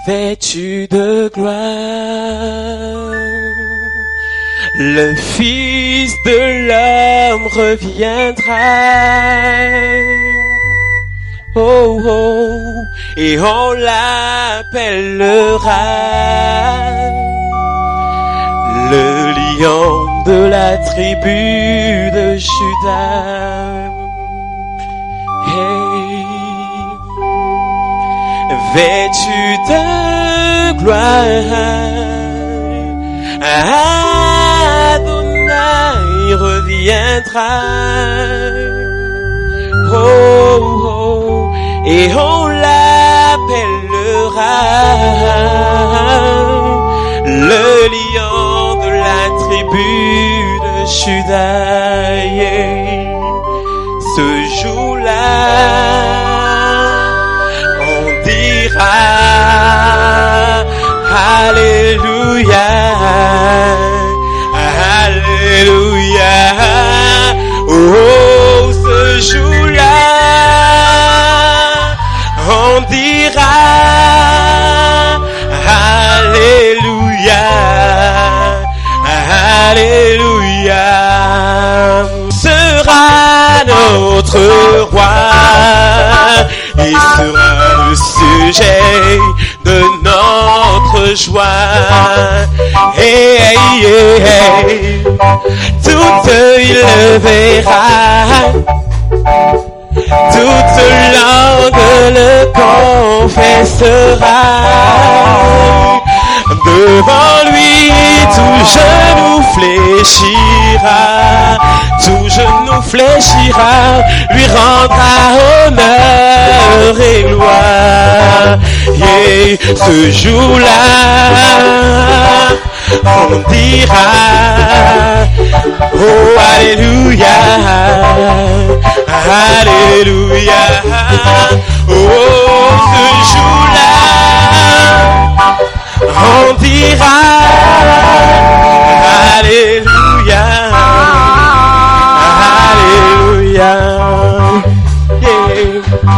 vêtu de gloire, le Fils de l'homme reviendra. Oh, oh, et on l'appellera le lion de la tribu de Juda. Hey, vêtu de gloire, Adonai reviendra. Oh, oh, et on l'appellera le lion de la tribu de Juda. Yeah. Ce jour-là, on dira Alléluia, Alléluia. Oh, ce jour-là, on dira Alléluia, Alléluia. Sera notre roi, il sera le sujet de notre joie. Hey, hey, hey, hey. Tout œil le verra, toute langue le confessera. Devant lui, tout genou fléchira, tout genou fléchira, lui rendra honneur et gloire. Et ce jour-là, on dira, oh Alléluia, Alléluia. Oh, ce jour-là, on dira Alléluia, Alléluia. Yeah.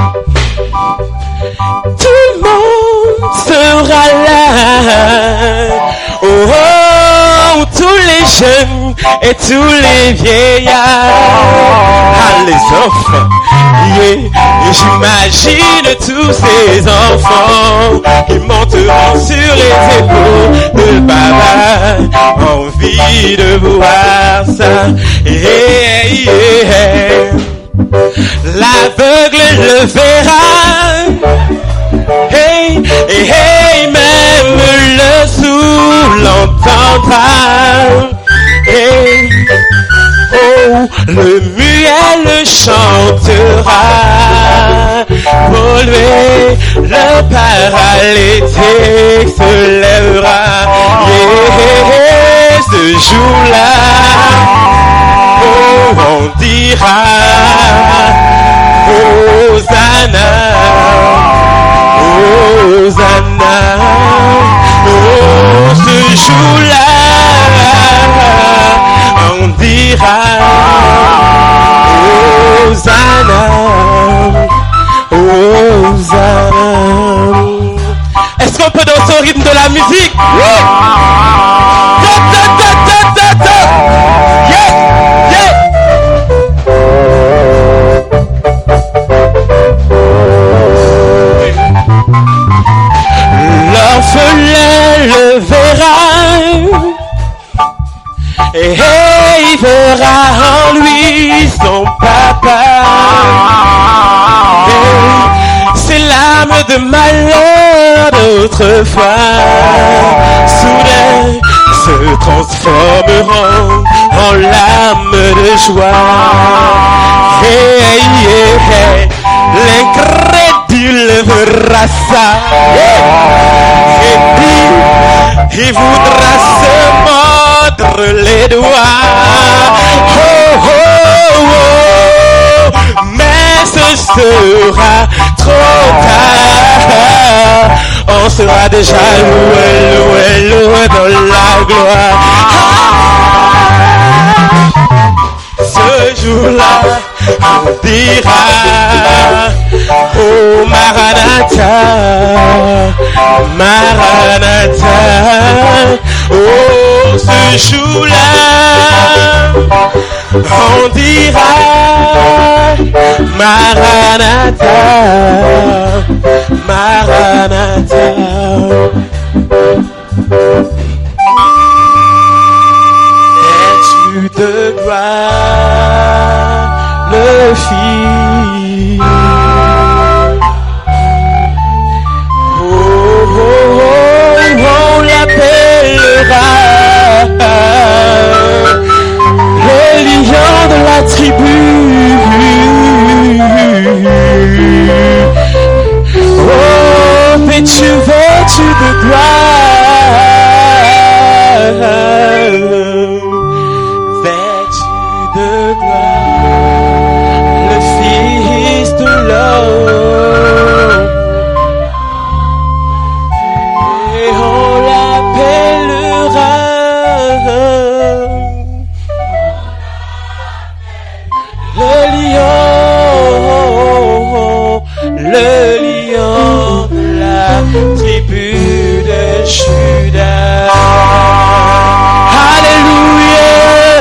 Tout le monde sera là. Oh, oh, tous les jeunes et tous les vieillards. Ah, les enfants. Yeah. Et j'imagine tous ces enfants qui monteront sur les épaules de Baba. Envie de voir ça. Yeah, yeah. L'aveugle le verra. Hey, hey, hey, même le sourd l'entendra. Hey, oh, le muet le chantera. Pour lui, le paralytique se lèvera. Yeah, ce jour-là, oh, on dira Hosanna, Hosanna. Oh, ce jour-là, on dira Hosanna, Hosanna. Est-ce qu'on peut danser au rythme de la musique? Oui. Yeah, yeah. L'orphelin le verra, et il verra en lui son papa. Ces larmes de malheur d'autrefois, soudain se transformeront en larmes de joie. Hey, hey, hey. L'incrédule verra ça, et puis il voudra se mordre les doigts. Oh, oh, oh. Mais ce sera trop tard, on sera déjà loué dans la gloire. Ce jour-là, on dira, oh Maranatha. Maranatha. Oh, ce jour-là, on dira Maranatha, Maranatha. Es-tu de gloire le Fils? On l'appellera le lion de la tribu. Oh, vêtu de gloire, vêtu de gloire, le Fils de l'homme. Et on l'appellera le lion de la tribu de Juda. Alléluia.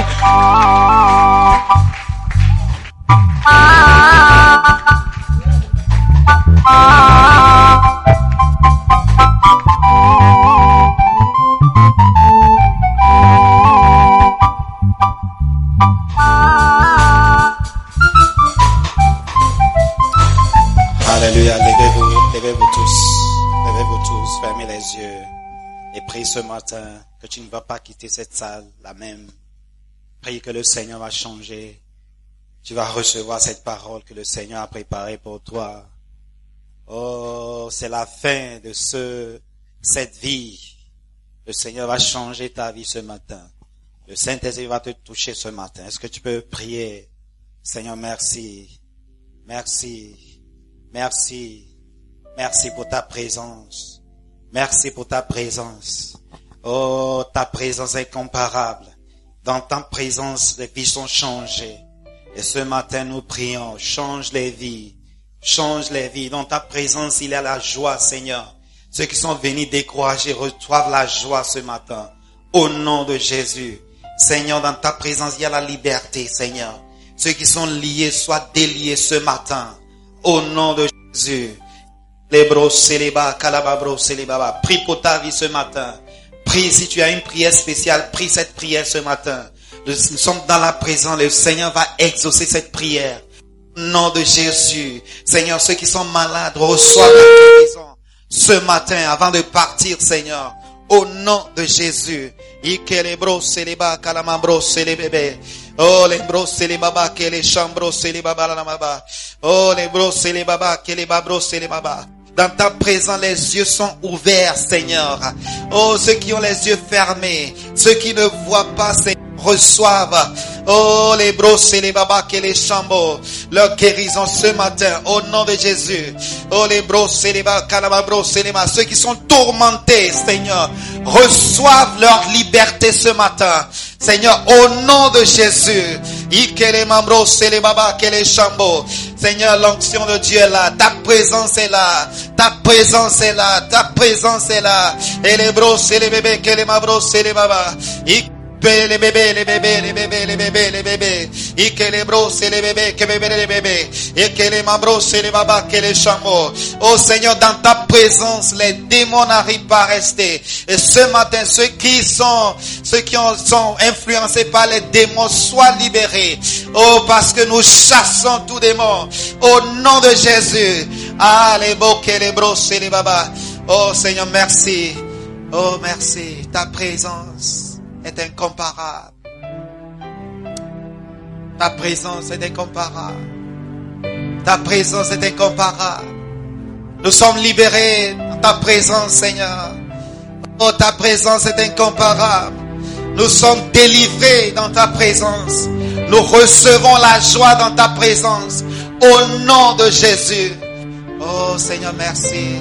Alléluia, levez-vous tous, fermez les yeux et prie ce matin que tu ne vas pas quitter cette salle la même. Prie que le Seigneur va changer. Tu vas recevoir cette parole que le Seigneur a préparée pour toi. Oh, c'est la fin de cette vie. Le Seigneur va changer ta vie ce matin. Le Saint-Esprit va te toucher ce matin. Est-ce que tu peux prier? Seigneur, merci. Merci. Merci. Merci pour ta présence. Merci pour ta présence. Oh, ta présence est incomparable. Dans ta présence, les vies sont changées. Et ce matin, nous prions, change les vies. Change les vies. Dans ta présence, il y a la joie, Seigneur. Ceux qui sont venus découragés reçoivent la joie ce matin. Au nom de Jésus. Seigneur, dans ta présence, il y a la liberté, Seigneur. Ceux qui sont liés soient déliés ce matin. Au nom de Jésus. Prie pour ta vie ce matin. Prie si tu as une prière spéciale. Prie cette prière ce matin. Nous sommes dans la présence. Le Seigneur va exaucer cette prière. Au nom de Jésus. Seigneur, ceux qui sont malades reçoivent la guérison ce matin avant de partir, Seigneur. Au nom de Jésus. Oh, les bros, c'est les babas, que les chambros, c'est les babas, la maba. Oh, les bros, c'est les babas, que les babros, c'est les babas. Dans ta présence, les yeux sont ouverts, Seigneur. Oh, ceux qui ont les yeux fermés, ceux qui ne voient pas, Seigneur, reçoivent. Oh, les bros, c'est les babas, que les chambros, leur guérison ce matin, au nom de Jésus. Oh, les bros, c'est les babas, calababros, c'est les babas. Ceux qui sont tourmentés, Seigneur, reçoivent leur liberté ce matin. Seigneur, au nom de Jésus. Seigneur, l'onction de Dieu est là. Ta présence est là. Ta présence est là. Ta présence est là. Et les bros, c'est les bébés. Que les mabros, c'est les babas. Les bébés, les bébés, les bébés, les bébés, les bébés. Et que les bros, c'est les bébés, que bébés, les bébés. Et que les mabros, c'est les babas, que les chameaux. Oh Seigneur, dans ta présence, les démons n'arrivent pas à rester. Et ce matin, ceux qui sont influencés par les démons, soient libérés. Oh, parce que nous chassons tout démon. Au nom de Jésus. Ah, les beaux, que les bros, c'est les babas. Oh Seigneur, merci. Oh, merci. Ta présence est incomparable. Ta présence est incomparable. Ta présence est incomparable. Nous sommes libérés dans ta présence, Seigneur. Oh, ta présence est incomparable. Nous sommes délivrés dans ta présence. Nous recevons la joie dans ta présence. Au nom de Jésus. Oh, Seigneur, merci.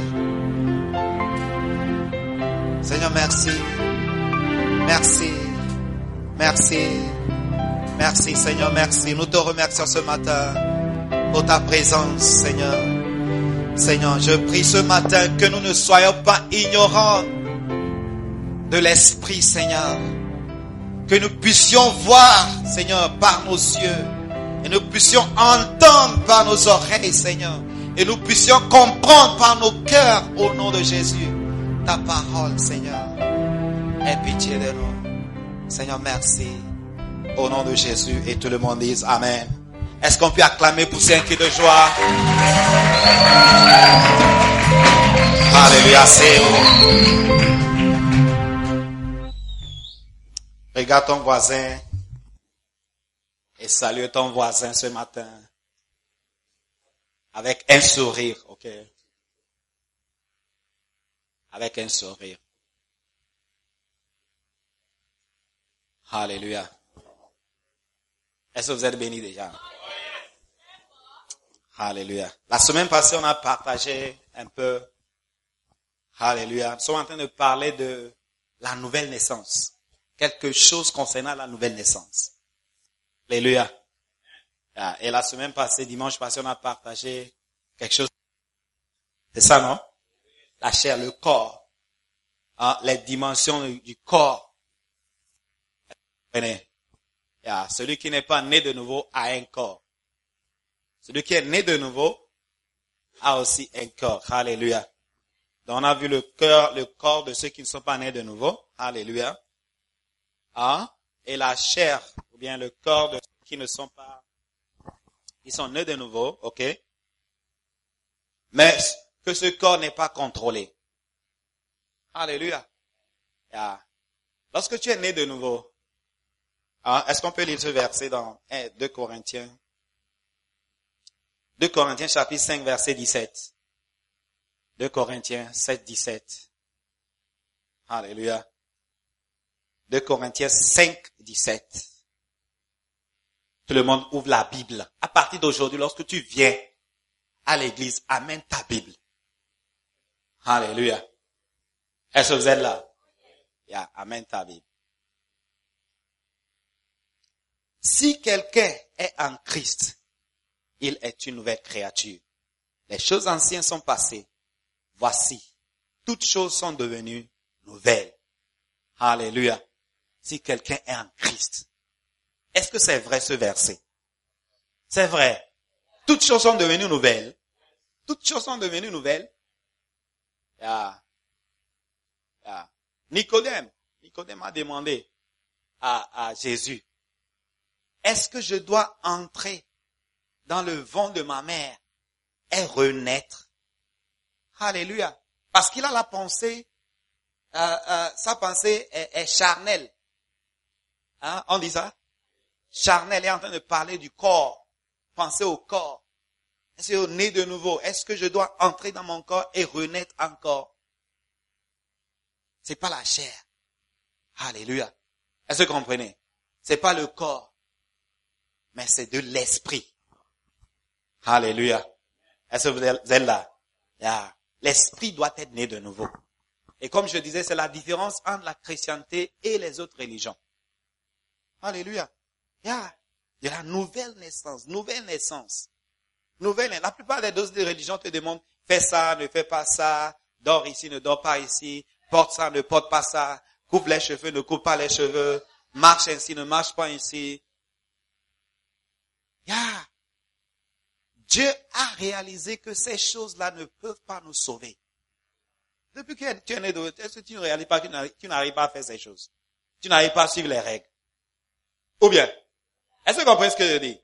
Seigneur, merci. Merci. Merci. Merci, Seigneur, merci. Nous te remercions ce matin pour ta présence, Seigneur. Seigneur, je prie ce matin que nous ne soyons pas ignorants de l'Esprit, Seigneur. Que nous puissions voir, Seigneur, par nos yeux. Et nous puissions entendre par nos oreilles, Seigneur. Et nous puissions comprendre par nos cœurs, au nom de Jésus, ta parole, Seigneur. Aie pitié de nous. Seigneur, merci. Au nom de Jésus. Et tout le monde dise Amen. Est-ce qu'on peut acclamer pour ces cris de joie? Alléluia, c'est haut. Regarde ton voisin et salue ton voisin ce matin avec un sourire, ok? Avec un sourire. Alléluia. Est-ce que vous êtes bénis déjà? Alléluia. La semaine passée, on a partagé un peu. Alléluia. Nous sommes en train de parler de la nouvelle naissance. Quelque chose concernant la nouvelle naissance. Alléluia. Et la semaine passée, dimanche passé, on a partagé quelque chose. C'est ça, non? La chair, le corps. Les dimensions du corps. Celui qui n'est pas né de nouveau a un corps. Celui qui est né de nouveau a aussi un corps. Alléluia. Donc on a vu le corps de ceux qui ne sont pas nés de nouveau. Alléluia. Et la chair, ou bien le corps de ceux qui ne sont pas, ils sont nés de nouveau, ok? Mais que ce corps n'est pas contrôlé. Alléluia. Lorsque tu es né de nouveau, est-ce qu'on peut lire ce verset dans 2 Corinthiens? 2 Corinthiens chapitre 5 verset 17. 2 Corinthiens 7, 17. Alléluia. 2 Corinthiens 5, 17. Tout le monde ouvre la Bible. À partir d'aujourd'hui, lorsque tu viens à l'église, amène ta Bible. Alléluia. Est-ce que vous êtes là? Amène ta Bible. Si quelqu'un est en Christ, il est une nouvelle créature. Les choses anciennes sont passées. Voici, toutes choses sont devenues nouvelles. Alléluia. Si quelqu'un est en Christ. Est-ce que c'est vrai ce verset? C'est vrai. Toutes choses sont devenues nouvelles. Toutes choses sont devenues nouvelles. Nicodème a demandé à Jésus, est-ce que je dois entrer dans le ventre de ma mère et renaître? Alléluia. Parce qu'il a la pensée, sa pensée est charnelle. On dit ça? Charnel, il est en train de parler du corps. Pensez au corps. Est-ce que né de nouveau? Est-ce que je dois entrer dans mon corps et renaître encore? C'est pas la chair. Alléluia. Est-ce que vous comprenez? C'est pas le corps. Mais c'est de l'esprit. Alléluia. Est-ce que vous êtes là? L'esprit doit être né de nouveau. Et comme je disais, c'est la différence entre la chrétienté et les autres religions. Alléluia. De la nouvelle naissance. La plupart des autres religions te demandent, fais ça, ne fais pas ça, dors ici, ne dors pas ici, porte ça, ne porte pas ça, coupe les cheveux, ne coupe pas les cheveux, marche ainsi, ne marche pas ainsi. Dieu a réalisé que ces choses-là ne peuvent pas nous sauver. Depuis que tu es né de, est-ce que tu ne réalises pas que tu n'arrives pas à faire ces choses? Tu n'arrives pas à suivre les règles. Ou bien, est-ce que vous comprenez ce que je dis?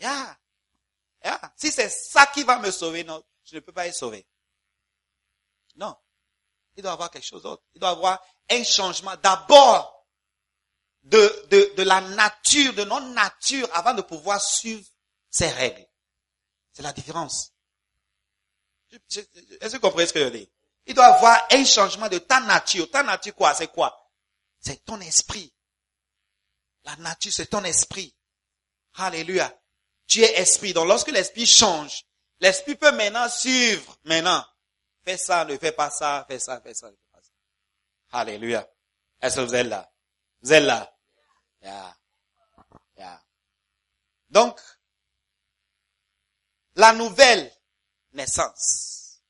Si c'est ça qui va me sauver, non, je ne peux pas être sauvé. Non. Il doit y avoir quelque chose d'autre. Il doit y avoir un changement d'abord de la nature, de notre nature, avant de pouvoir suivre ces règles. C'est la différence. Est-ce que vous comprenez ce que je dis? Il doit y avoir un changement de ta nature. Ta nature quoi? C'est quoi? C'est ton esprit. La nature, c'est ton esprit. Alléluia. Tu es esprit. Donc lorsque l'esprit change, l'esprit peut maintenant suivre. Maintenant, fais ça, ne fais pas ça, fais ça, fais ça, ne fais pas ça. Alléluia. Est-ce que vous êtes là? Vous êtes là? Donc, la nouvelle naissance.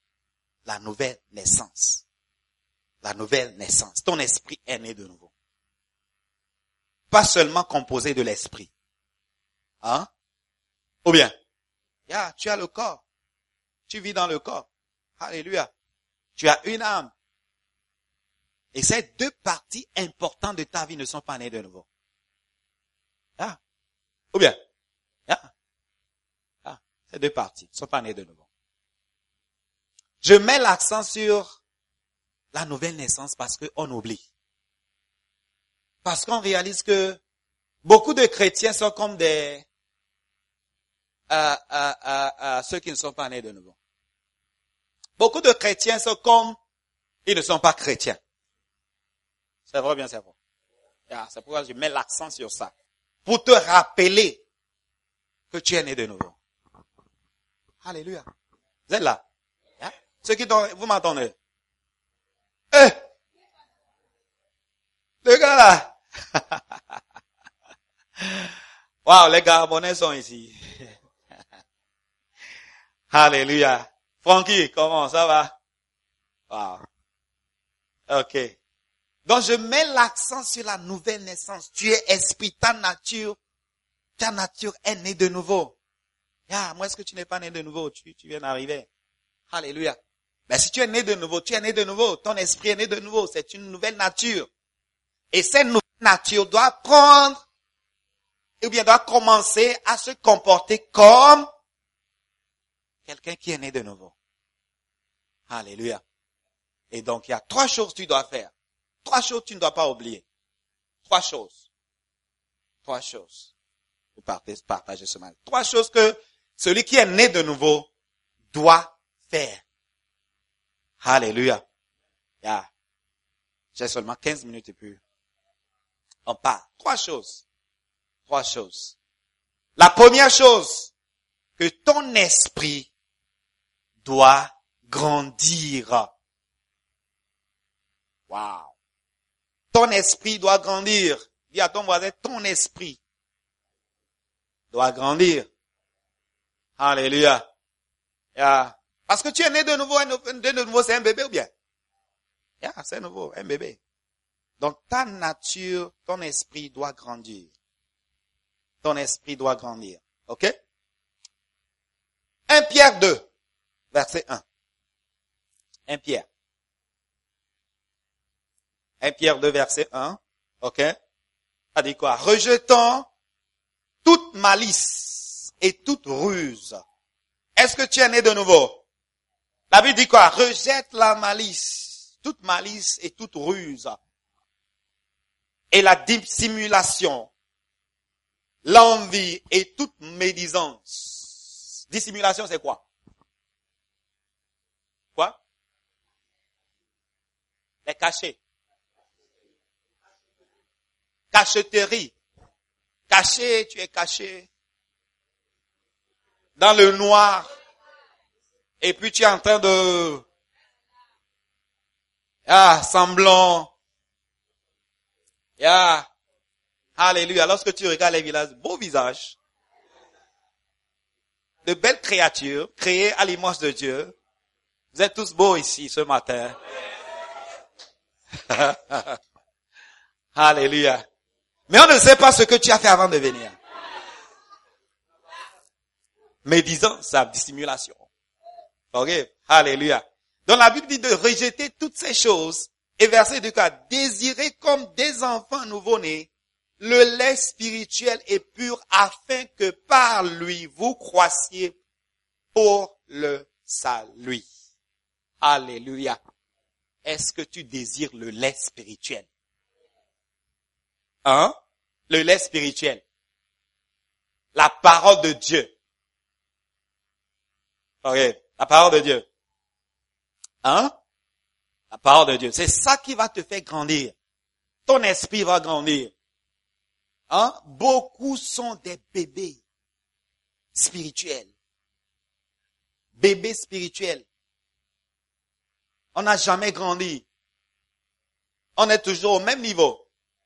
la nouvelle naissance. La nouvelle naissance. Ton esprit est né de nouveau. Pas seulement composé de l'esprit. Hein? Ou bien, tu as le corps. Tu vis dans le corps. Alléluia. Tu as une âme. Et ces deux parties importantes de ta vie ne sont pas nées de nouveau. Ou bien, ces deux parties ne sont pas nées de nouveau. Je mets l'accent sur la nouvelle naissance parce qu'on oublie. Parce qu'on réalise que beaucoup de chrétiens sont comme ceux qui ne sont pas nés de nouveau. Beaucoup de chrétiens sont comme ils ne sont pas chrétiens. C'est vrai, bien c'est vrai. C'est pourquoi je mets l'accent sur ça. Pour te rappeler que tu es né de nouveau. Alléluia. Vous êtes là? Ceux qui vous m'entendez? Le gars là. Wow, les Gabonais sont ici. Alléluia. Frankie, comment ça va? Wow. Ok. Donc je mets l'accent sur la nouvelle naissance. Tu es esprit, ta nature est née de nouveau. Moi, est-ce que tu n'es pas né de nouveau? Tu viens d'arriver. Alléluia. Mais si tu es né de nouveau, tu es né de nouveau. Ton esprit est né de nouveau. C'est une nouvelle nature. Et cette nouvelle nature doit doit commencer à se comporter comme quelqu'un qui est né de nouveau. Alléluia. Et donc, il y a 3 choses que tu dois faire. 3 choses que tu ne dois pas oublier. 3 choses. 3 choses. Je partager ce matin. 3 choses que celui qui est né de nouveau doit faire. Alléluia. J'ai seulement 15 minutes et puis on part. 3 choses. 3 choses. La première chose, que ton esprit doit grandir. Wow. Ton esprit doit grandir. Dis à ton voisin, ton esprit doit grandir. Alléluia. Parce que tu es né de nouveau, c'est un bébé ou bien? C'est nouveau, un bébé. Donc ta nature, ton esprit doit grandir. Ton esprit doit grandir. Ok? 1 Pierre 2, verset 1. 1 Pierre. 1 Pierre 2, verset 1. Ok? Ça dit quoi? Rejetant toute malice et toute ruse. Est-ce que tu es né de nouveau? La Bible dit quoi? Rejette la malice, toute malice et toute ruse. Et la dissimulation, l'envie et toute médisance. Dissimulation, c'est quoi? Quoi? Les cachets. Cacheterie. Caché, tu es caché dans le noir. Et puis tu es en train de semblant. Alléluia. Lorsque tu regardes les villages, beaux visages, de belles créatures créées à l'image de Dieu. Vous êtes tous beaux ici ce matin. Alléluia. Mais on ne sait pas ce que tu as fait avant de venir. Médisance, dissimulation. Ok? Alléluia. Donc la Bible dit de rejeter toutes ces choses. Et verset 2, désirer comme des enfants nouveau-nés le lait spirituel et pur afin que par lui vous croissiez pour le salut. Alléluia. Est-ce que tu désires le lait spirituel? Le lait spirituel. La parole de Dieu. Ok, la parole de Dieu. La parole de Dieu. C'est ça qui va te faire grandir. Ton esprit va grandir. Beaucoup sont des bébés spirituels. Bébés spirituels. On n'a jamais grandi. On est toujours au même niveau.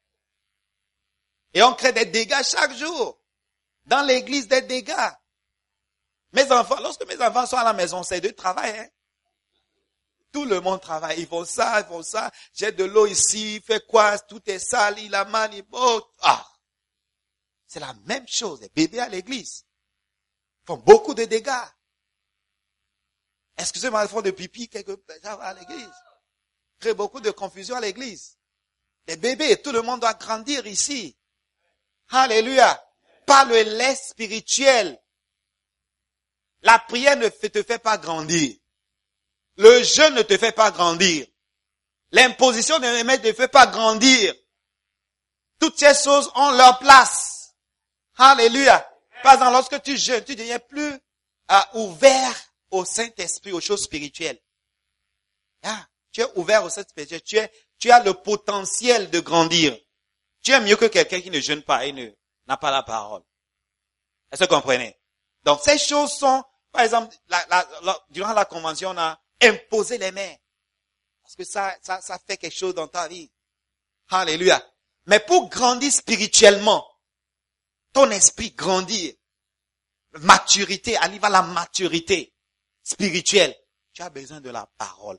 Et on crée des dégâts chaque jour. Dans l'église, des dégâts. Mes enfants, lorsque mes enfants sont à la maison, c'est de travail. Tout le monde travaille. Ils font ça. J'ai de l'eau ici. Il fait quoi? Tout est sale. Il a mal. C'est la même chose. Les bébés à l'église font beaucoup de dégâts. Excusez-moi, ils font de pipi quelque part à l'église. Crée beaucoup de confusion à l'église. Les bébés, tout le monde doit grandir ici. Alléluia. Par le lait spirituel. La prière ne te fait pas grandir. Le jeûne ne te fait pas grandir. L'imposition de remède ne te fait pas grandir. Toutes ces choses ont leur place. Alléluia. Par exemple, lorsque tu jeûnes, tu deviens plus ouvert au Saint-Esprit, aux choses spirituelles. Tu es ouvert au Saint-Esprit. Tu as le potentiel de grandir. Tu es mieux que quelqu'un qui ne jeûne pas et n'a pas la parole. Est-ce que vous comprenez? Donc, ces choses sont, par exemple, durant la convention, on a imposé les mains. Parce que ça fait quelque chose dans ta vie. Alléluia. Mais pour grandir spirituellement, ton esprit grandir, maturité, arrive à la maturité spirituelle, tu as besoin de la parole.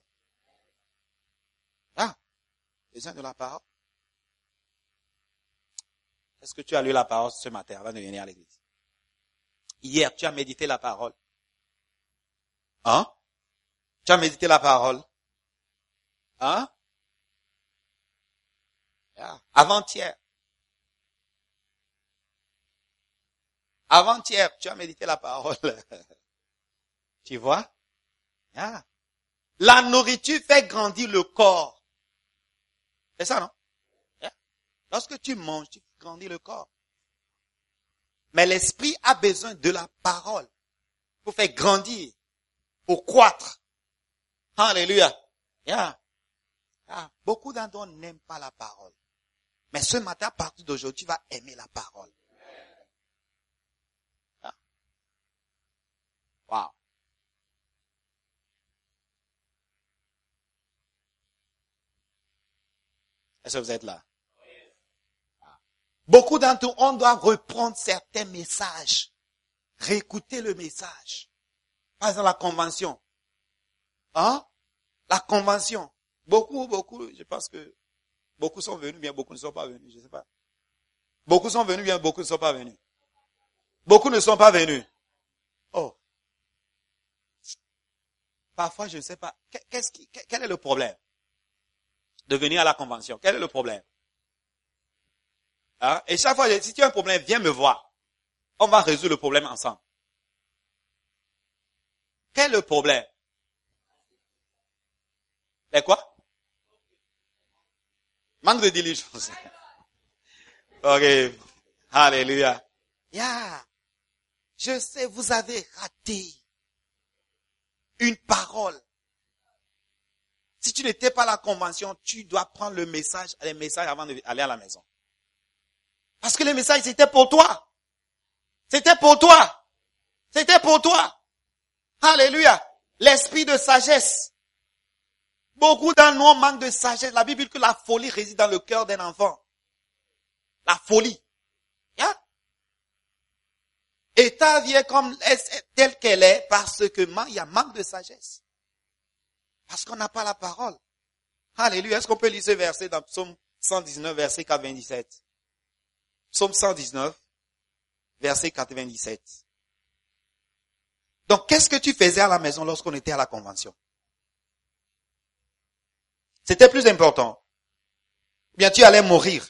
Besoin de la parole. Est-ce que tu as lu la parole ce matin avant de venir à l'église? Hier, tu as médité la parole. Tu as médité la parole. Avant-hier. Avant-hier, tu as médité la parole. Tu vois? La nourriture fait grandir le corps. C'est ça, non? Lorsque tu manges, tu grandis le corps. Mais l'esprit a besoin de la parole pour faire grandir, pour croître. Alléluia. Beaucoup d'entre nous n'aiment pas la parole. Mais ce matin, à partir d'aujourd'hui, tu vas aimer la parole. Wow. Est-ce que vous êtes là? Beaucoup d'entre nous, on doit reprendre certains messages. Réécouter le message. Par exemple, la convention. La convention. Beaucoup, je pense que beaucoup sont venus, bien beaucoup ne sont pas venus, je ne sais pas. Beaucoup sont venus, bien beaucoup ne sont pas venus. Beaucoup ne sont pas venus. Parfois, je ne sais pas. Quel est le problème de venir à la convention? Quel est le problème? Et chaque fois, si tu as un problème, viens me voir. On va résoudre le problème ensemble. Quel est le problème? C'est quoi? Manque de diligence. Ok. Alléluia. Je sais, vous avez raté une parole. Si tu n'étais pas à la convention, tu dois prendre les messages avant d'aller à la maison. Parce que les messages, c'était pour toi. C'était pour toi. C'était pour toi. Alléluia. L'esprit de sagesse. Beaucoup d'entre nous manquent de sagesse. La Bible dit que la folie réside dans le cœur d'un enfant. La folie. Et ta vie est comme telle qu'elle est parce que il y a manque de sagesse. Parce qu'on n'a pas la parole. Alléluia. Est-ce qu'on peut lire ce verset dans Psaume 119, verset 97? Psaume 119, verset 97. Donc, qu'est-ce que tu faisais à la maison lorsqu'on était à la convention? C'était plus important. Bien, tu allais mourir.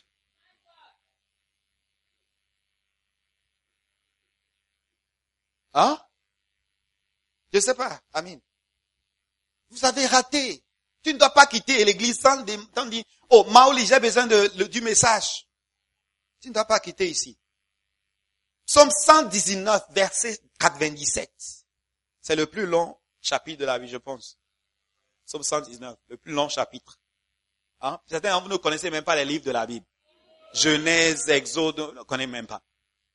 Je sais pas. Amen. Vous avez raté. Tu ne dois pas quitter l'église sans dire, Maoli, j'ai besoin du message. Tu ne dois pas quitter ici. Psaume 119, verset 97. C'est le plus long chapitre de la Bible, je pense. Psaume 119, le plus long chapitre. Certains d'entre vous ne connaissez même pas les livres de la Bible. Genèse, Exode, on ne connaît même pas.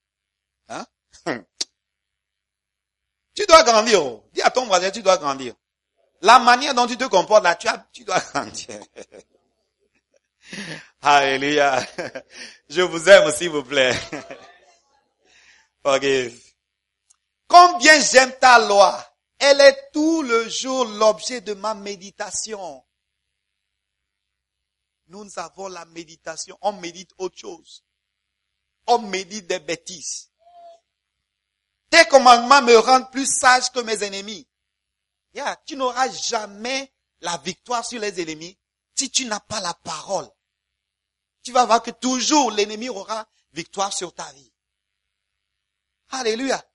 Tu dois grandir. Dis à ton voisin, tu dois grandir. La manière dont tu te comportes là, tu dois grandir. Alléluia. Je vous aime, s'il vous plaît. Forgive. Combien j'aime ta loi. Elle est tout le jour l'objet de ma méditation. Nous avons la méditation. On médite autre chose. On médite des bêtises. Tes commandements me rendent plus sage que mes ennemis. Tu n'auras jamais la victoire sur les ennemis si tu n'as pas la parole. Tu vas voir que toujours l'ennemi aura victoire sur ta vie. Alléluia.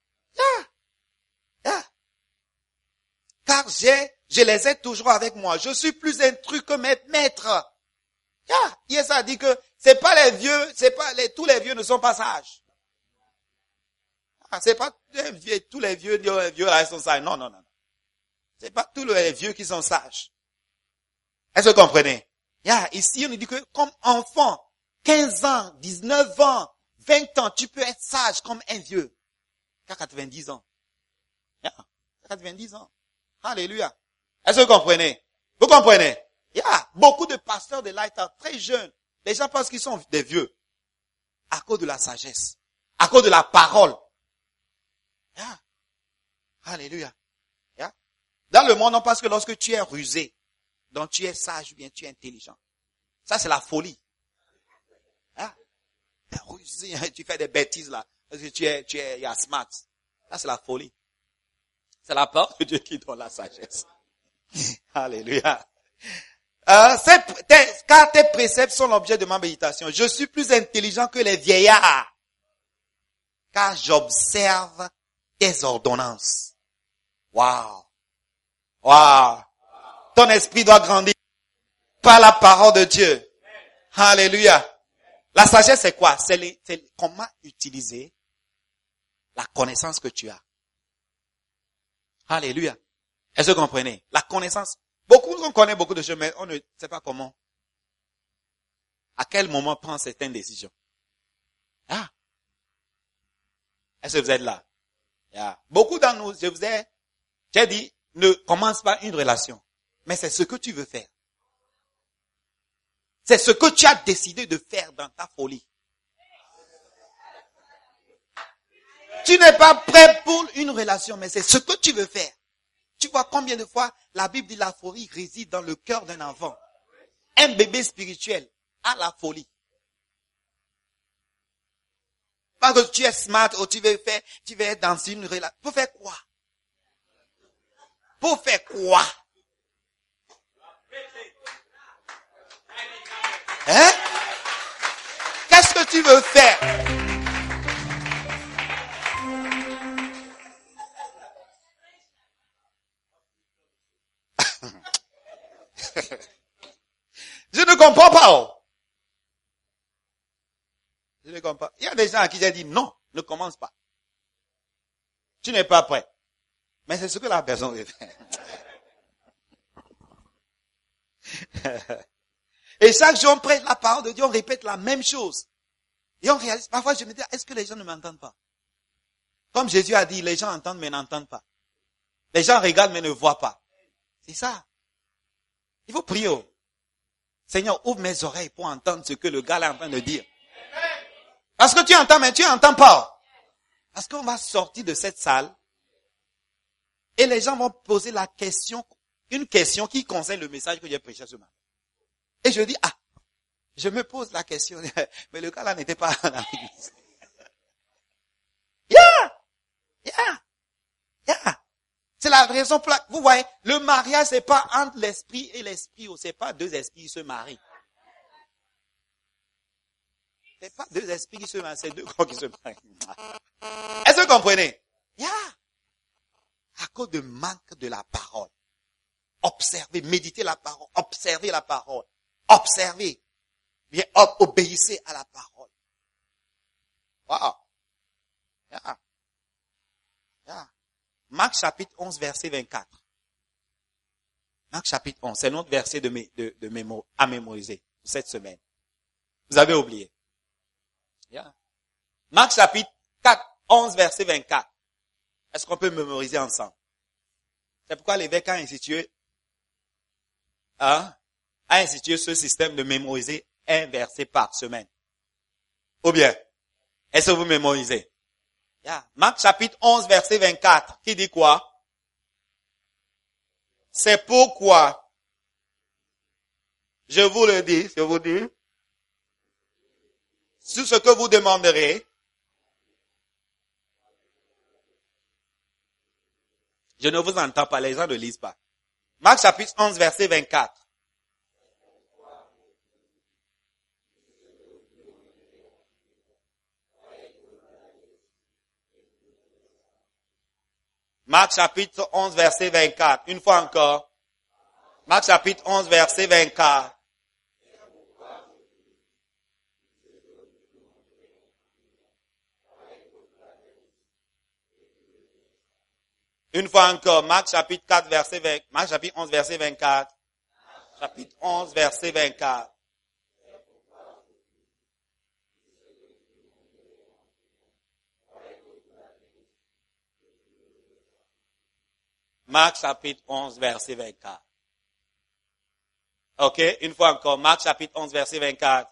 Car je les ai toujours avec moi. Je suis plus instruit que mes maîtres. Yes a dit que c'est pas les vieux, tous les vieux ne sont pas sages. C'est pas tous les vieux là, ils sont sages. Non. C'est pas tous les vieux qui sont sages. Est-ce que vous comprenez? Ici, on nous dit que comme enfant, 15 ans, 19 ans, 20 ans, tu peux être sage comme un vieux. Qu'à 90 ans. 90 ans. Alléluia. Est-ce que vous comprenez? Vous comprenez? Beaucoup de pasteurs de light très jeunes. Les gens pensent qu'ils sont des vieux. À cause de la sagesse. À cause de la parole. Alléluia. Dans le monde, on pense que lorsque tu es rusé, donc tu es sage ou bien tu es intelligent. Ça, c'est la folie. Rusé, tu fais des bêtises là. Parce que tu es smart. Ça, c'est la folie. C'est la parole de Dieu qui donne la sagesse. Alléluia. Car tes préceptes sont l'objet de ma méditation. Je suis plus intelligent que les vieillards. Car j'observe tes ordonnances. Wow. Ton esprit doit grandir par la parole de Dieu. Alléluia. La sagesse, c'est quoi? C'est comment utiliser la connaissance que tu as. Alléluia. Est-ce que vous comprenez? La connaissance. On connaît beaucoup de choses, mais on ne sait pas comment. À quel moment prendre certaines décisions. Est-ce que vous êtes là? Beaucoup d'entre nous, j'ai dit, ne commence pas une relation. Mais c'est ce que tu veux faire. C'est ce que tu as décidé de faire dans ta folie. Tu n'es pas prêt pour une relation, mais c'est ce que tu veux faire. Tu vois combien de fois la Bible dit la folie réside dans le cœur d'un enfant. Un bébé spirituel a la folie. Parce que tu es smart ou tu veux être dans une relation. Pour faire quoi? Pour faire quoi? Qu'est-ce que tu veux faire? Je ne comprends pas. Je ne comprends pas. Il y a des gens à qui j'ai dit non, ne commence pas. Tu n'es pas prêt. Mais c'est ce que la personne veut faire. Et chaque jour on prête la parole de Dieu, on répète la même chose. Et on réalise, parfois je me dis, est-ce que les gens ne m'entendent pas? Comme Jésus a dit, les gens entendent mais n'entendent pas. Les gens regardent mais ne voient pas. C'est ça. Il faut prier. Seigneur, ouvre mes oreilles pour entendre ce que le gars est en train de dire. Parce que tu entends, mais tu n'entends pas. Parce qu'on va sortir de cette salle et les gens vont poser une question qui concerne le message que j'ai prêché ce matin. Et je dis, je me pose la question, mais le gars là n'était pas dans l'église. C'est la raison pour laquelle, vous voyez, le mariage, c'est pas entre l'esprit et l'esprit, c'est pas deux esprits qui se marient. C'est pas deux esprits qui se marient, c'est deux corps qui se marient. Est-ce que vous comprenez? À cause de manque de la parole. Observez, méditez la parole, observez la parole. Observez. Bien, obéissez à la parole. Wow. Marc chapitre 11, verset 24. Marc chapitre 11, c'est notre verset à mémoriser cette semaine. Vous avez oublié. Marc chapitre 11, verset 24. Est-ce qu'on peut mémoriser ensemble? C'est pourquoi l'évêque a institué ce système de mémoriser un verset par semaine. Ou bien, est-ce que vous mémorisez? Marc chapitre 11, verset 24, qui dit quoi? C'est pourquoi, je vous le dis, je vous dis, sur ce que vous demanderez, je ne vous entends pas, les gens ne lisent pas. Marc chapitre 11, verset 24. Marc chapitre 11, verset 24. Une fois encore. Marc chapitre 11, verset 24. Une fois encore, Marc chapitre 4, verset 20, Marc chapitre 11, verset 24. Chapitre 11, verset 24. Marc chapitre 11, verset 24. Ok, une fois encore, Marc chapitre 11, verset 24.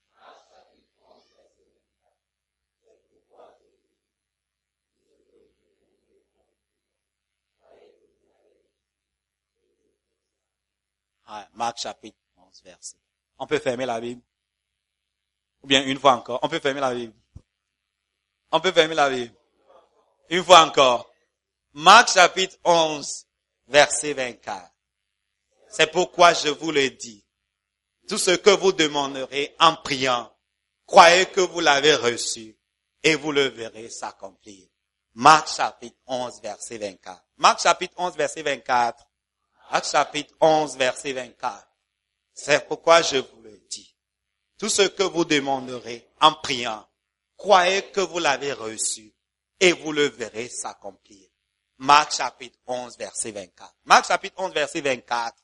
Marc chapitre 11, verset. On peut fermer la Bible. Ou bien une fois encore, on peut fermer la Bible. On peut fermer la Bible. Une fois encore. Marc chapitre 11, verset 24. C'est pourquoi je vous le dis. Tout ce que vous demanderez en priant, croyez que vous l'avez reçu et vous le verrez s'accomplir. Marc chapitre 11, verset 24. Marc chapitre 11, verset 24. Marc chapitre 11, verset 24. C'est pourquoi je vous le dis. Tout ce que vous demanderez en priant, croyez que vous l'avez reçu et vous le verrez s'accomplir. Marc chapitre 11, verset 24. Marc chapitre 11, verset 24.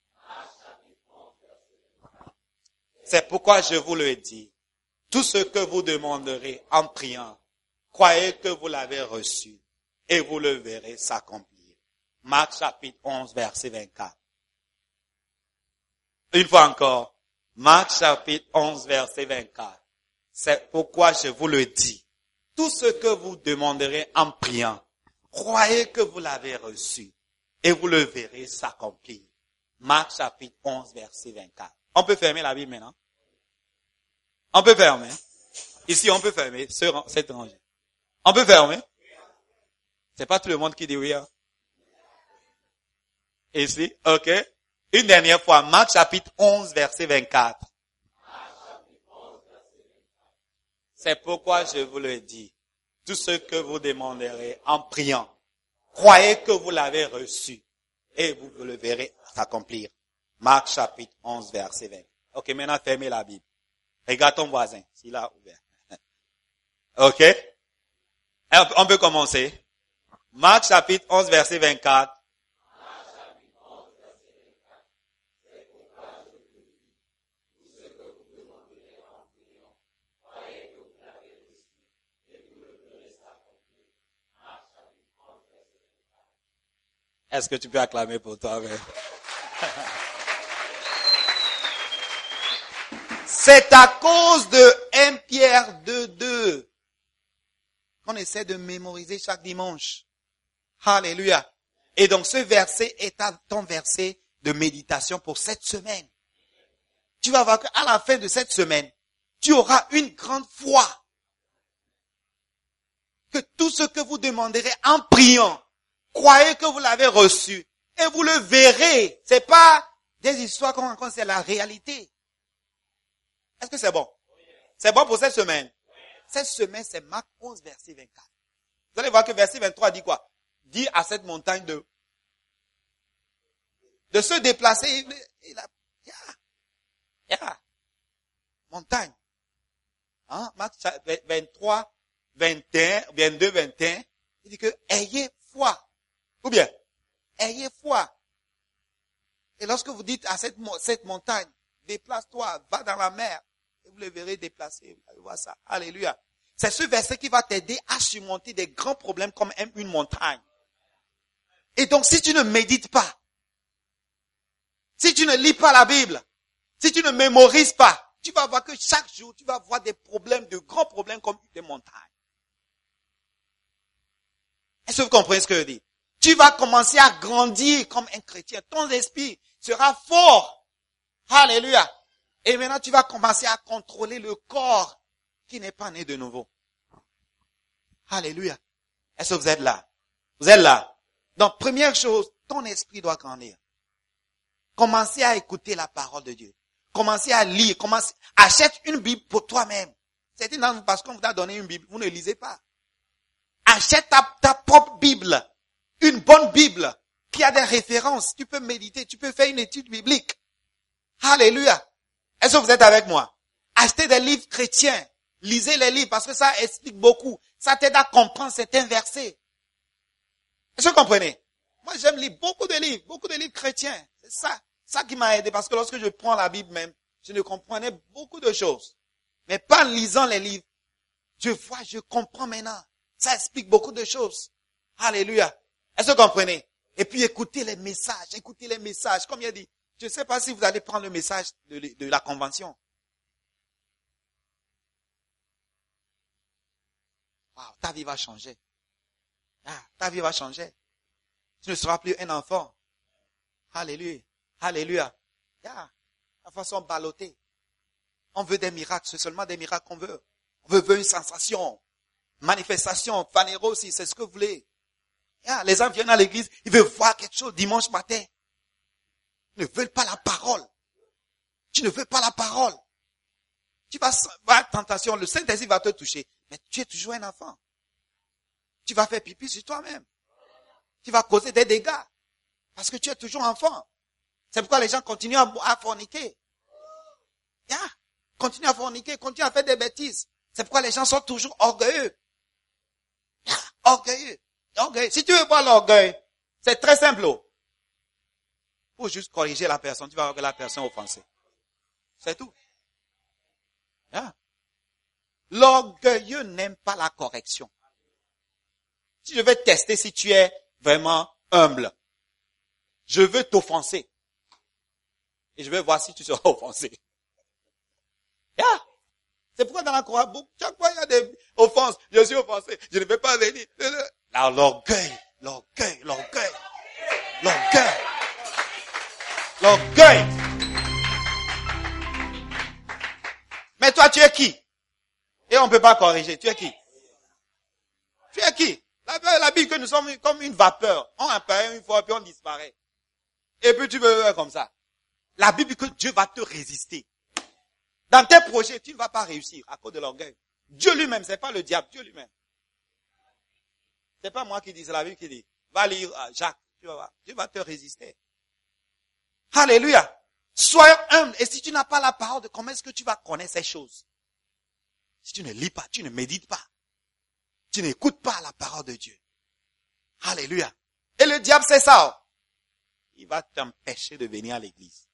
C'est pourquoi je vous le dis. Tout ce que vous demanderez en priant, croyez que vous l'avez reçu et vous le verrez s'accomplir. Marc chapitre 11, verset 24. Une fois encore. Marc chapitre 11, verset 24. C'est pourquoi je vous le dis. Tout ce que vous demanderez en priant, croyez que vous l'avez reçu et vous le verrez s'accomplir. Marc chapitre 11, verset 24. On peut fermer la Bible maintenant? On peut fermer. Ici, on peut fermer cette rangée. On peut fermer. C'est pas tout le monde qui dit oui. Hein? Ici, ok. Une dernière fois, Marc chapitre 11, verset 24. C'est pourquoi je vous le dis. Tout ce que vous demanderez en priant, croyez que vous l'avez reçu et vous le verrez s'accomplir. Marc chapitre 11, verset 20. Ok, maintenant fermez la Bible. Regarde ton voisin, s'il a ouvert. Ok? Alors, on peut commencer. Marc chapitre 11, verset 24. Est-ce que tu peux acclamer pour toi? C'est à cause de 1 Pierre 2:2 qu'on essaie de mémoriser chaque dimanche. Alléluia. Et donc ce verset est ton verset de méditation pour cette semaine. Tu vas voir qu'à la fin de cette semaine, tu auras une grande foi. Que tout ce que vous demanderez en priant, croyez que vous l'avez reçu et vous le verrez. C'est pas des histoires qu'on raconte, c'est la réalité. Est-ce que c'est bon? C'est bon pour cette semaine? Cette semaine, c'est Marc 11, verset 24. Vous allez voir que verset 23 dit quoi? Dit à cette montagne de se déplacer. Montagne. Hein? Marc 23, 21, 22, 21. Il dit que ayez foi. Ou bien, ayez foi. Et lorsque vous dites à cette montagne, déplace-toi, va dans la mer, et vous le verrez déplacer. Vous allez voir ça. Alléluia. C'est ce verset qui va t'aider à surmonter des grands problèmes comme une montagne. Et donc, si tu ne médites pas, si tu ne lis pas la Bible, si tu ne mémorises pas, tu vas voir que chaque jour, tu vas voir des problèmes, de grands problèmes comme des montagnes. Est-ce que vous comprenez ce que je dis? Tu vas commencer à grandir comme un chrétien. Ton esprit sera fort. Alléluia. Et maintenant, tu vas commencer à contrôler le corps qui n'est pas né de nouveau. Alléluia. Est-ce que vous êtes là? Vous êtes là? Donc, première chose, ton esprit doit grandir. Commencez à écouter la parole de Dieu. Commencez à lire. Achète une Bible pour toi-même. C'est parce qu'on vous a donné une Bible, vous ne lisez pas. Achète ta propre Bible. Une bonne Bible qui a des références. Tu peux méditer, tu peux faire une étude biblique. Alléluia. Est-ce que vous êtes avec moi? Achetez des livres chrétiens. Lisez les livres parce que ça explique beaucoup. Ça t'aide à comprendre certains versets. Est-ce que vous comprenez? Moi, j'aime lire beaucoup de livres chrétiens. C'est ça qui m'a aidé parce que lorsque je prends la Bible même, je ne comprenais beaucoup de choses. Mais pas en lisant les livres, je comprends maintenant. Ça explique beaucoup de choses. Alléluia. Est-ce que vous comprenez? Et puis écoutez les messages. Comme il a dit, je ne sais pas si vous allez prendre le message de la convention. Wow, ta vie va changer. Ta vie va changer. Tu ne seras plus un enfant. Alléluia. Alléluia. La façon ballottée. On veut des miracles, c'est seulement des miracles qu'on veut. On veut une sensation. Manifestation, Phanéro aussi, c'est ce que vous voulez. Les gens viennent à l'église, ils veulent voir quelque chose dimanche matin. Ils ne veulent pas la parole. Tu ne veux pas la parole. Tu vas avoir tentation, le Saint-Esprit va te toucher, mais tu es toujours un enfant. Tu vas faire pipi sur toi-même. Tu vas causer des dégâts. Parce que tu es toujours enfant. C'est pourquoi les gens continuent à forniquer. Continue à forniquer, continue à faire des bêtises. C'est pourquoi les gens sont toujours orgueilleux. Orgueilleux. Si tu veux voir l'orgueil, c'est très simple. Faut juste corriger la personne. Tu vas voir que la personne est offensée. C'est tout. L'orgueilleux n'aime pas la correction. Si je vais tester si tu es vraiment humble, je veux t'offenser. Et je vais voir si tu seras offensé. C'est pourquoi dans la croix, chaque fois il y a des offenses. Je suis offensé, je ne vais pas venir. Alors l'orgueil. Mais toi, tu es qui? Et on ne peut pas corriger. Tu es qui? La Bible que nous sommes comme une vapeur. On apparaît une fois, puis on disparaît. Et puis tu veux faire comme ça. La Bible que Dieu va te résister. Dans tes projets, tu ne vas pas réussir à cause de l'orgueil. Dieu lui-même, c'est pas le diable, Dieu lui-même. C'est pas moi qui dis, c'est la Bible qui dit. Va lire Jacques, tu vas voir. Dieu va te résister. Alléluia. Sois humble. Et si tu n'as pas la parole, comment est-ce que tu vas connaître ces choses? Si tu ne lis pas, tu ne médites pas, tu n'écoutes pas la parole de Dieu. Alléluia. Et le diable, c'est ça. Il va t'empêcher de venir à l'église.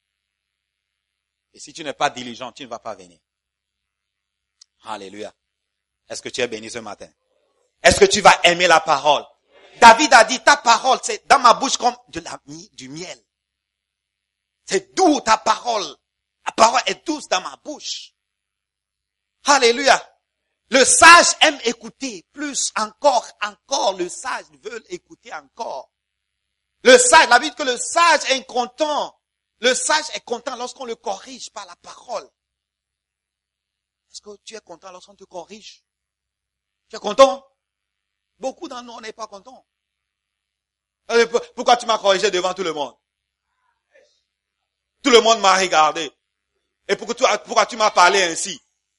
Et si tu n'es pas diligent, tu ne vas pas venir. Alléluia. Est-ce que tu es béni ce matin? Est-ce que tu vas aimer la parole? David a dit, ta parole, c'est dans ma bouche comme du miel. C'est doux ta parole. La parole est douce dans ma bouche. Alléluia. Le sage aime écouter plus encore le sage veut écouter encore. Le sage, la Bible dit que le sage est content. Le sage est content lorsqu'on le corrige par la parole. Est-ce que tu es content lorsqu'on te corrige? Tu es content? Beaucoup d'entre nous, on n'est pas contents. Pourquoi tu m'as corrigé devant tout le monde? Tout le monde m'a regardé. Et pourquoi tu m'as parlé ainsi?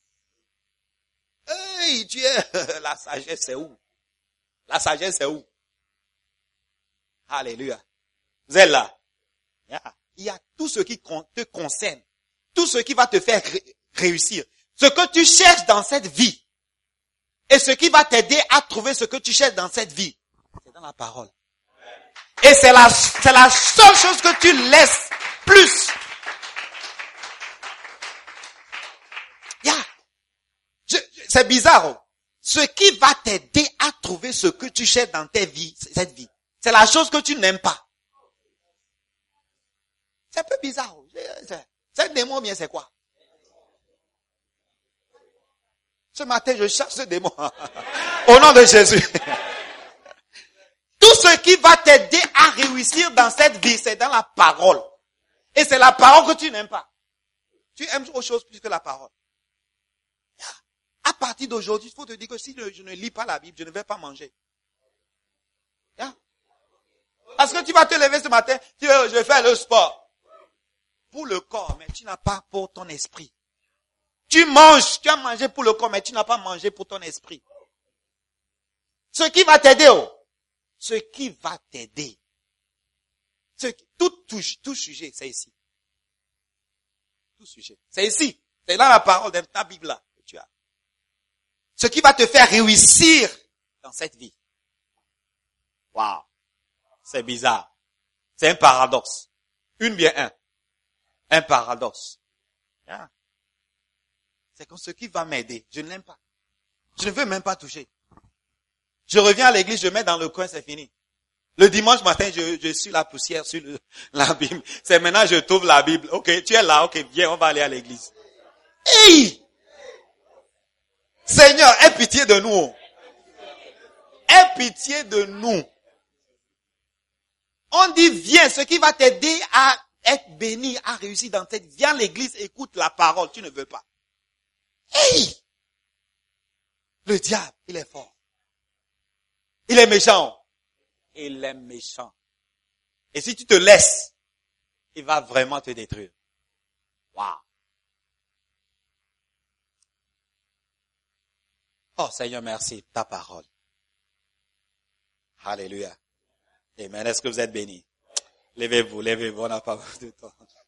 Hey, la sagesse c'est où? La sagesse c'est où? Alléluia. Vous êtes là? Il y a tout ce qui te concerne. Tout ce qui va te faire réussir. Ce que tu cherches dans cette vie. Et ce qui va t'aider à trouver ce que tu cherches dans cette vie. C'est dans la parole. Et c'est la seule chose que tu laisses plus. C'est bizarre. Ce qui va t'aider à trouver ce que tu cherches dans cette vie, c'est la chose que tu n'aimes pas. C'est un peu bizarre. C'est démon bien, c'est quoi? Ce matin, je cherche ce démon. Au nom de Jésus. Tout ce qui va t'aider à réussir dans cette vie, c'est dans la parole. Et c'est la parole que tu n'aimes pas. Tu aimes autre chose plus que la parole. À partir d'aujourd'hui, il faut te dire que si je ne lis pas la Bible, je ne vais pas manger. Parce que tu vas te lever ce matin, tu dis, je vais faire le sport. Pour le corps, mais tu n'as pas pour ton esprit. Tu manges, tu as mangé pour le corps, mais tu n'as pas mangé pour ton esprit. Ce qui va t'aider, ce qui va t'aider. Tout sujet, c'est ici. Tout sujet, c'est ici. C'est dans la parole de ta Bible là que tu as. Ce qui va te faire réussir dans cette vie. Waouh. C'est bizarre. C'est un paradoxe. Une bien un. Un paradoxe. Yeah. C'est comme ce qui va m'aider. Je ne l'aime pas. Je ne veux même pas toucher. Je reviens à l'église, je mets dans le coin, c'est fini. Le dimanche matin, je suis la poussière sur la Bible. C'est maintenant je trouve la Bible. Ok, tu es là, ok, viens, on va aller à l'église. Hey! Seigneur, aie pitié de nous. Aie pitié de nous. On dit, viens, ce qui va t'aider à être béni, à réussir dans cette vie. Viens à l'église, écoute la parole, tu ne veux pas. Hey! Le diable, il est fort. Il est méchant. Il est méchant. Et si tu te laisses, il va vraiment te détruire. Waouh! Oh Seigneur, merci, ta parole. Alléluia. Amen. Est-ce que vous êtes bénis? Levez-vous, on n'a pas beaucoup de temps.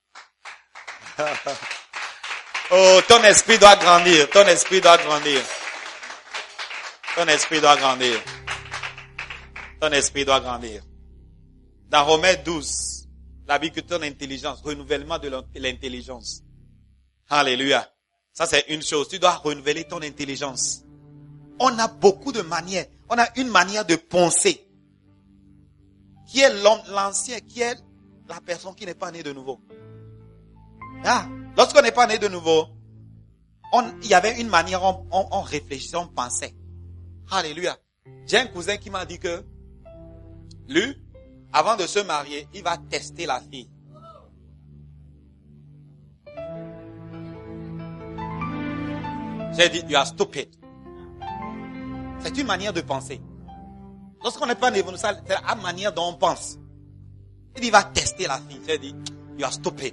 Oh, ton esprit doit grandir, ton esprit doit grandir. Ton esprit doit grandir. Ton esprit doit grandir. Dans Romains 12, la Bible que ton intelligence, renouvellement de l'intelligence. Alléluia. Ça c'est une chose, tu dois renouveler ton intelligence. On a beaucoup de manières. On a une manière de penser. Qui est l'ancien, qui est la personne qui n'est pas née de nouveau. Lorsqu'on n'est pas né de nouveau, il y avait une manière, on réfléchissait, on pensait. Alléluia. J'ai un cousin qui m'a dit que, lui, avant de se marier, il va tester la fille. J'ai dit, you are stupid. C'est une manière de penser. Lorsqu'on n'est pas né, c'est la manière dont on pense. Il dit, il va tester la fille. J'ai dit, you are stupid.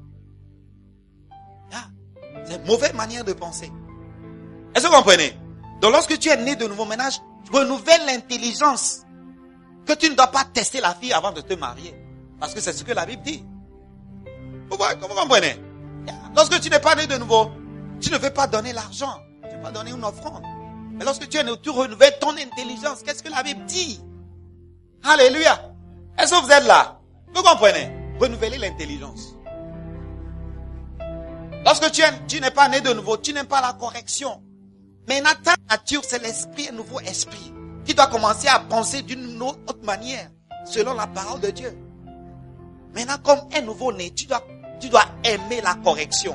C'est une mauvaise manière de penser. Est-ce que vous comprenez? Donc lorsque tu es né de nouveau, maintenant, renouvelle l'intelligence. Que tu ne dois pas tester la fille avant de te marier. Parce que c'est ce que la Bible dit. Vous comprenez? Lorsque tu n'es pas né de nouveau, tu ne veux pas donner l'argent. Tu ne veux pas donner une offrande. Mais lorsque tu es né, tu renouvelles ton intelligence. Qu'est-ce que la Bible dit? Alléluia. Est-ce que vous êtes là? Vous comprenez? Renouveler l'intelligence. Lorsque tu n'es pas né de nouveau, tu n'aimes pas la correction. Mais ta nature, c'est l'esprit, un nouveau esprit. Tu dois commencer à penser d'une autre manière, selon la parole de Dieu. Maintenant, comme un nouveau-né, tu dois aimer la correction.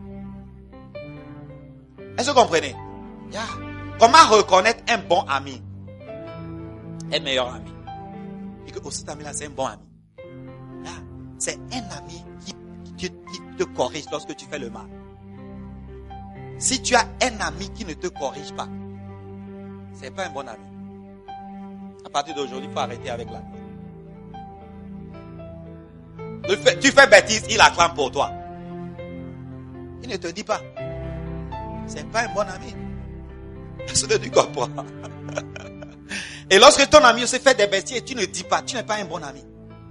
Est-ce que vous comprenez? Comment reconnaître un bon ami? Un meilleur ami. Et que aussi cet ami-là, c'est un bon ami. C'est un ami qui te corrige lorsque tu fais le mal. Si tu as un ami qui ne te corrige pas, c'est pas un bon ami. À partir d'aujourd'hui, il faut arrêter avec l'ami. Tu fais bêtise, il acclame pour toi. Il ne te dit pas. C'est pas un bon ami. Ce ne tu comprends. Et lorsque ton ami se fait des bêtises, tu ne dis pas, tu n'es pas un bon ami.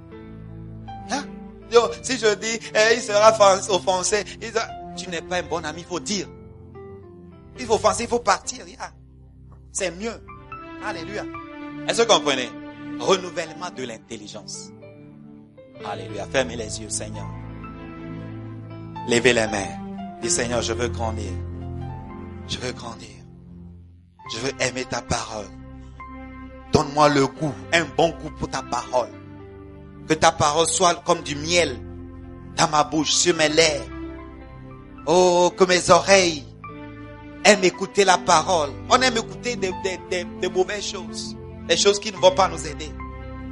Si je dis, il sera offensé, tu n'es pas un bon ami, il faut dire. Il faut offenser, il faut partir. C'est mieux. Alléluia. Est-ce que vous comprenez? Renouvellement de l'intelligence. Alléluia. Fermez les yeux, Seigneur. Levez les mains. Dis, Seigneur, je veux grandir. Je veux grandir. Je veux aimer ta parole. Donne-moi le goût, un bon goût pour ta parole. Que ta parole soit comme du miel dans ma bouche, sur mes lèvres. Oh, que mes oreilles aiment écouter la parole. On aime écouter des mauvaises choses. Des choses qui ne vont pas nous aider.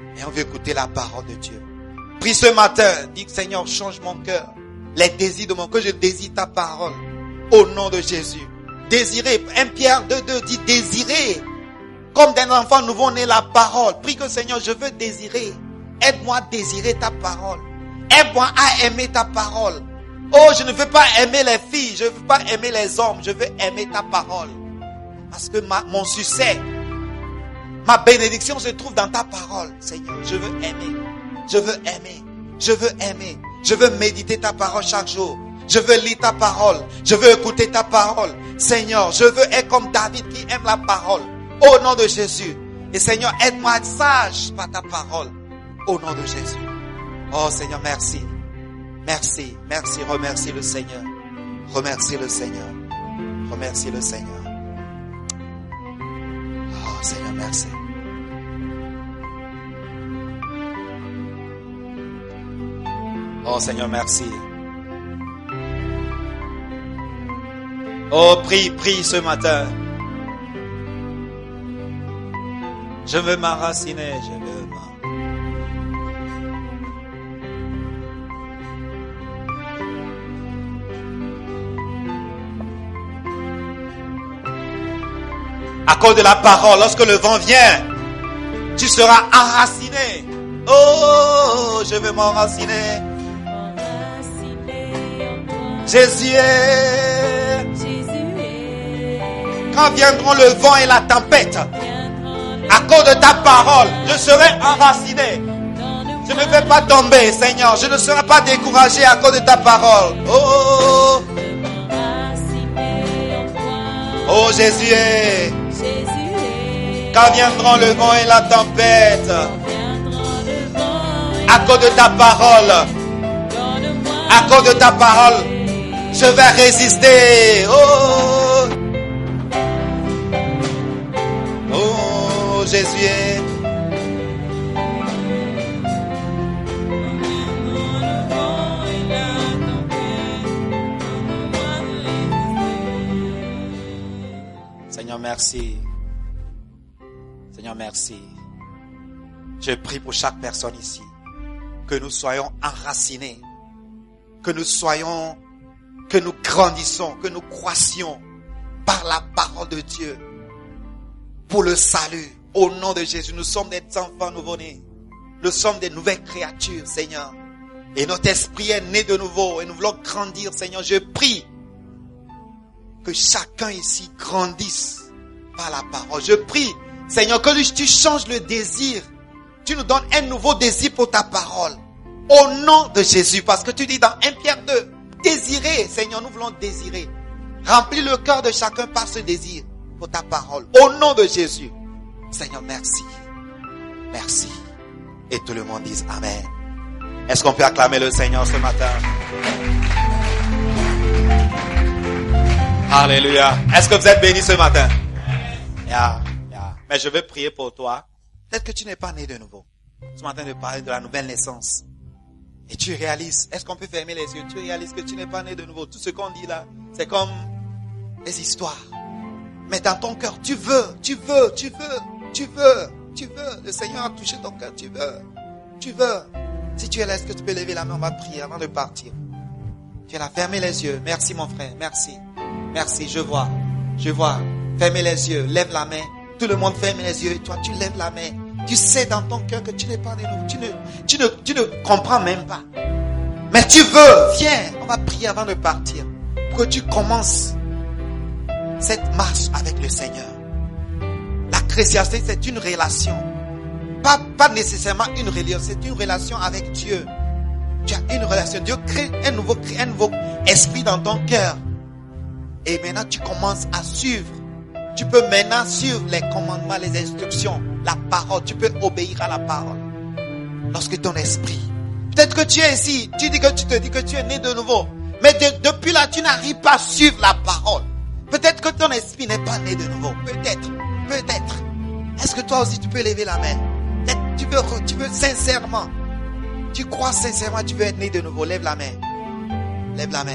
Et on veut écouter la parole de Dieu. Prie ce matin, dis Seigneur, change mon cœur. Les désirs de mon cœur, je désire ta parole. Au nom de Jésus. Désirer. 1 Pierre 2:2 dit désirer. Comme des enfants nouveau-nés la parole. Prie que Seigneur, je veux désirer. Aide-moi à désirer ta parole. Aide-moi à aimer ta parole. Oh, je ne veux pas aimer les filles. Je ne veux pas aimer les hommes. Je veux aimer ta parole. Parce que mon succès, ma bénédiction se trouve dans ta parole. Seigneur, je veux aimer. Je veux aimer. Je veux aimer. Je veux méditer ta parole chaque jour. Je veux lire ta parole. Je veux écouter ta parole. Seigneur, je veux être comme David qui aime la parole. Au nom de Jésus. Et Seigneur, aide-moi à être sage par ta parole. Au nom de Jésus. Oh Seigneur, merci. Merci, merci. Remercie le Seigneur. Remercie le Seigneur. Remercie le Seigneur. Oh Seigneur, merci. Oh Seigneur, merci. Oh, prie ce matin. Je veux m'enraciner, je veux à cause de la parole, lorsque le vent vient, tu seras enraciné. Oh, je veux m'enraciner. Jésus est. Quand viendront le vent et la tempête, à cause de ta parole, je serai enraciné. Je ne vais pas tomber, Seigneur. Je ne serai pas découragé à cause de ta parole. Oh, oh Jésus est. Quand viendront le vent et la tempête, à cause de ta parole, à cause de ta parole, je vais résister. Oh, oh Jésus est. Seigneur, merci. Seigneur, merci. Je prie pour chaque personne ici, que nous soyons enracinés, que nous grandissons, que nous croissions par la parole de Dieu pour le salut. Au nom de Jésus, nous sommes des enfants nouveau-nés. Nous sommes des nouvelles créatures, Seigneur. Et notre esprit est né de nouveau et nous voulons grandir, Seigneur. Je prie que chacun ici grandisse par la parole. Je prie, Seigneur, que tu changes le désir. Tu nous donnes un nouveau désir pour ta parole. Au nom de Jésus. Parce que tu dis dans 1 Pierre 2, désirer, Seigneur, nous voulons désirer. Remplis le cœur de chacun par ce désir pour ta parole. Au nom de Jésus. Seigneur, merci. Merci. Et tout le monde dise Amen. Est-ce qu'on peut acclamer le Seigneur ce matin? Alléluia. Est-ce que vous êtes bénis ce matin? Yeah. Mais je veux prier pour toi. Peut-être que tu n'es pas né de nouveau. Ce matin, de parler de la nouvelle naissance. Et tu réalises, est-ce qu'on peut fermer les yeux? Tu réalises que tu n'es pas né de nouveau. Tout ce qu'on dit là, c'est comme des histoires. Mais dans ton cœur, tu veux. Le Seigneur a touché ton cœur, tu veux. Si tu es là, est-ce que tu peux lever la main? On va prier avant de partir. Tu es là, fermez les yeux. Merci mon frère, merci. Merci, je vois. Fermez les yeux, lève la main. Tout le monde ferme les yeux et toi, tu lèves la main. Tu sais dans ton cœur que tu n'es pas né de nouveau. Tu ne comprends même pas. Mais tu veux, viens. On va prier avant de partir. Pour que tu commences cette marche avec le Seigneur. La chrétienté, c'est une relation. Pas nécessairement une religion, c'est une relation avec Dieu. Tu as une relation. Dieu crée un nouveau esprit dans ton cœur. Et maintenant, tu commences à suivre. Tu peux maintenant suivre les commandements, les instructions, la parole. Tu peux obéir à la parole. Lorsque ton esprit. Peut-être que tu es ici. Tu te dis que tu es né de nouveau. Mais depuis là, tu n'arrives pas à suivre la parole. Peut-être que ton esprit n'est pas né de nouveau. Peut-être. Est-ce que toi aussi tu peux lever la main? Peut-être tu veux sincèrement. Tu crois sincèrement, tu veux être né de nouveau. Lève la main. Lève la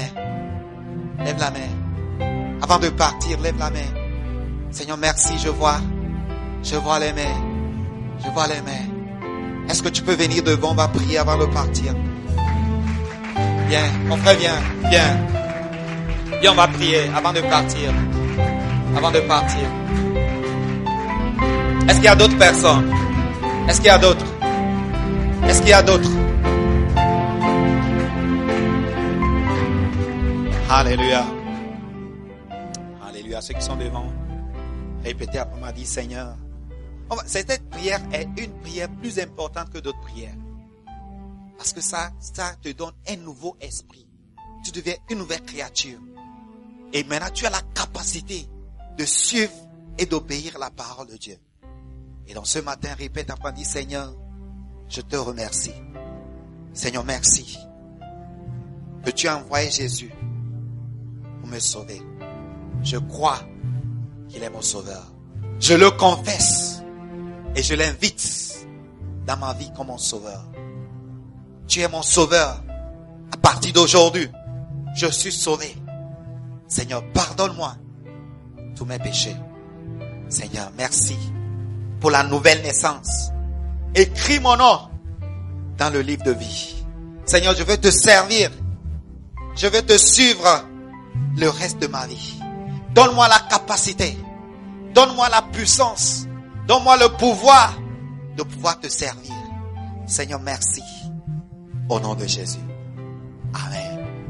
main. Avant de partir, lève la main. Seigneur, merci, je vois les mains. Est-ce que tu peux venir devant? On va prier avant de partir. Viens, mon frère, viens. Viens, on va prier avant de partir. Avant de partir. Est-ce qu'il y a d'autres personnes? Est-ce qu'il y a d'autres? Est-ce qu'il y a d'autres? Alléluia. Alléluia. Ceux qui sont devant, répétez après moi, dit Seigneur. Cette prière est une prière plus importante que d'autres prières. Parce que ça te donne un nouveau esprit. Tu deviens une nouvelle créature. Et maintenant, tu as la capacité de suivre et d'obéir à la parole de Dieu. Et donc ce matin, répète après, dis Seigneur, je te remercie. Seigneur, merci que tu as envoyé Jésus pour me sauver. Je crois qu'il est mon sauveur. Je le confesse et je l'invite dans ma vie comme mon sauveur. Tu es mon sauveur. À partir d'aujourd'hui, je suis sauvé. Seigneur, pardonne-moi tous mes péchés. Seigneur, merci pour la nouvelle naissance. Écris mon nom dans le livre de vie. Seigneur, je veux te servir. Je veux te suivre le reste de ma vie. Donne-moi la capacité. Donne-moi la puissance. Donne-moi le pouvoir de pouvoir te servir. Seigneur, merci. Au nom de Jésus.